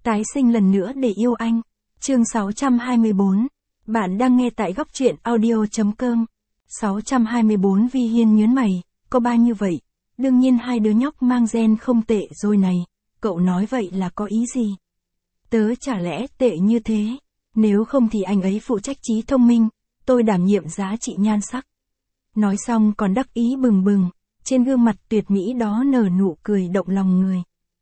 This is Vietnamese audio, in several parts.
Tái sinh lần nữa để yêu anh. Chương 624. Bạn đang nghe tại góc truyện audio.com. 624 Vi Hiên nhớn mày, có ba như vậy. Đương nhiên hai đứa nhóc mang gen không tệ rồi này. Cậu nói vậy là có ý gì? Tớ chả lẽ tệ như thế? Nếu không thì anh ấy phụ trách trí thông minh, tôi đảm nhiệm giá trị nhan sắc. Nói xong còn đắc ý bừng bừng, trên gương mặt tuyệt mỹ đó nở nụ cười động lòng người.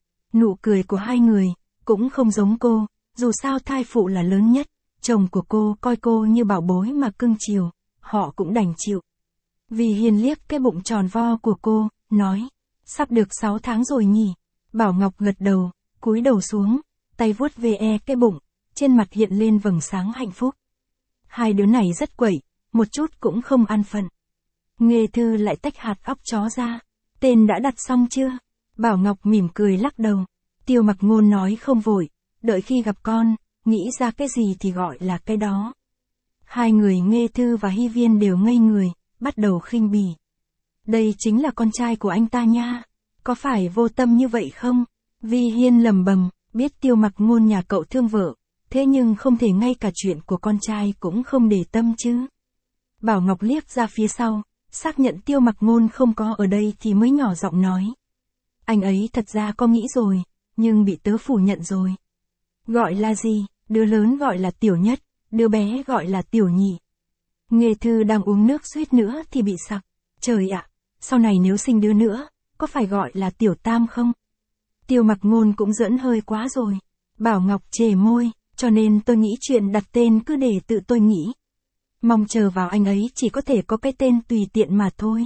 Nụ cười của hai người, cũng không giống cô, dù sao thai phụ là lớn nhất, chồng của cô coi cô như bảo bối mà cưng chiều, họ cũng đành chịu. Vi Hiên liếc cái bụng tròn vo của cô, nói, sắp được 6 tháng rồi nhỉ. Bảo Ngọc gật đầu, cúi đầu xuống, tay vuốt ve cái bụng, trên mặt hiện lên vầng sáng hạnh phúc. Hai đứa này rất quậy, một chút cũng không an phận. Nghê Thư lại tách hạt óc chó ra, tên đã đặt xong chưa? Bảo Ngọc mỉm cười lắc đầu. Tiêu Mặc Ngôn nói không vội, đợi khi gặp con, nghĩ ra cái gì thì gọi là cái đó. Hai người Nghê Thư và Hy Viên đều ngây người, bắt đầu khinh bỉ. Đây chính là con trai của anh ta nha, có phải vô tâm như vậy không? Vi Hiên lầm bầm, biết Tiêu Mặc Ngôn nhà cậu thương vợ, thế nhưng không thể ngay cả chuyện của con trai cũng không để tâm chứ. Bảo Ngọc liếc ra phía sau, xác nhận Tiêu Mặc Ngôn không có ở đây thì mới nhỏ giọng nói. Anh ấy thật ra có nghĩ rồi, nhưng bị tớ phủ nhận rồi. Gọi là gì? Đứa lớn gọi là Tiểu Nhất, đứa bé gọi là Tiểu Nhị. Nghê Thư đang uống nước suýt nữa thì bị sặc. Trời ạ, sau này nếu sinh đứa nữa, có phải gọi là Tiểu Tam không? Tiêu Mặc Ngôn cũng giỡn hơi quá rồi. Bảo Ngọc chề môi, cho nên tôi nghĩ chuyện đặt tên cứ để tự tôi nghĩ. Mong chờ vào anh ấy chỉ có thể có cái tên tùy tiện mà thôi.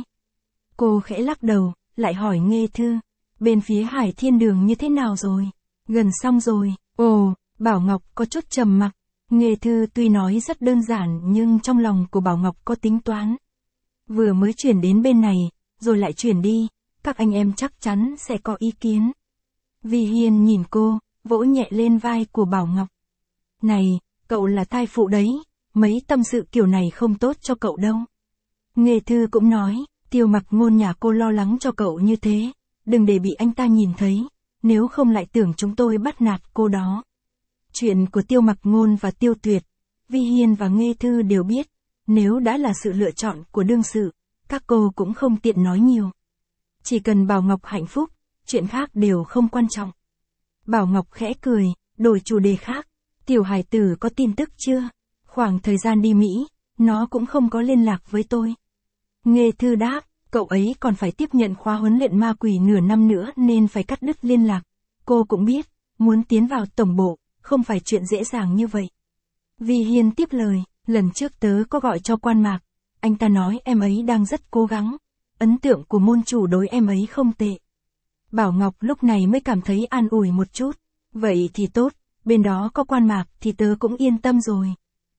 Cô khẽ lắc đầu, lại hỏi Nghê Thư, bên phía Hải Thiên Đường như thế nào rồi? Gần xong rồi. Ồ, Bảo Ngọc có chút trầm mặc. Nghê Thư tuy nói rất đơn giản nhưng trong lòng của Bảo Ngọc có tính toán. Vừa mới chuyển đến bên này, rồi lại chuyển đi, các anh em chắc chắn sẽ có ý kiến. Vi Hiên nhìn cô, vỗ nhẹ lên vai của Bảo Ngọc. Này, cậu là thai phụ đấy, mấy tâm sự kiểu này không tốt cho cậu đâu. Nghê Thư cũng nói, Tiêu Mặc Ngôn nhà cô lo lắng cho cậu như thế, đừng để bị anh ta nhìn thấy, nếu không lại tưởng chúng tôi bắt nạt cô đó. Chuyện của Tiêu Mặc Ngôn và Tiêu Tuyệt, Vi Hiên và Nghê Thư đều biết, nếu đã là sự lựa chọn của đương sự, các cô cũng không tiện nói nhiều. Chỉ cần Bảo Ngọc hạnh phúc, chuyện khác đều không quan trọng. Bảo Ngọc khẽ cười, đổi chủ đề khác. Tiểu Hải Tử có tin tức chưa? Khoảng thời gian đi Mỹ, nó cũng không có liên lạc với tôi. Nghê Thư đáp, cậu ấy còn phải tiếp nhận khóa huấn luyện ma quỷ nửa năm nữa nên phải cắt đứt liên lạc. Cô cũng biết, muốn tiến vào tổng bộ, không phải chuyện dễ dàng như vậy. Vi Hiên tiếp lời, lần trước tớ có gọi cho Quan Mạc, anh ta nói em ấy đang rất cố gắng, ấn tượng của môn chủ đối em ấy không tệ. Bảo Ngọc lúc này mới cảm thấy an ủi một chút, vậy thì tốt, bên đó có Quan Mạc thì tớ cũng yên tâm rồi.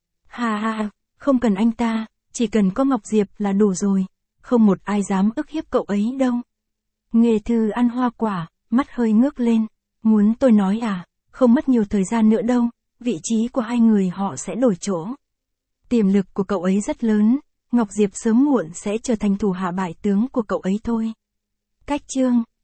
Ha ha, không cần anh ta, chỉ cần có Ngọc Diệp là đủ rồi, không một ai dám ức hiếp cậu ấy đâu. Nghê Thư ăn hoa quả, mắt hơi ngước lên, muốn tôi nói à, không mất nhiều thời gian nữa đâu, vị trí của hai người họ sẽ đổi chỗ. Tiềm lực của cậu ấy rất lớn, Ngọc Diệp sớm muộn sẽ trở thành thủ hạ bại tướng của cậu ấy thôi. Cách chương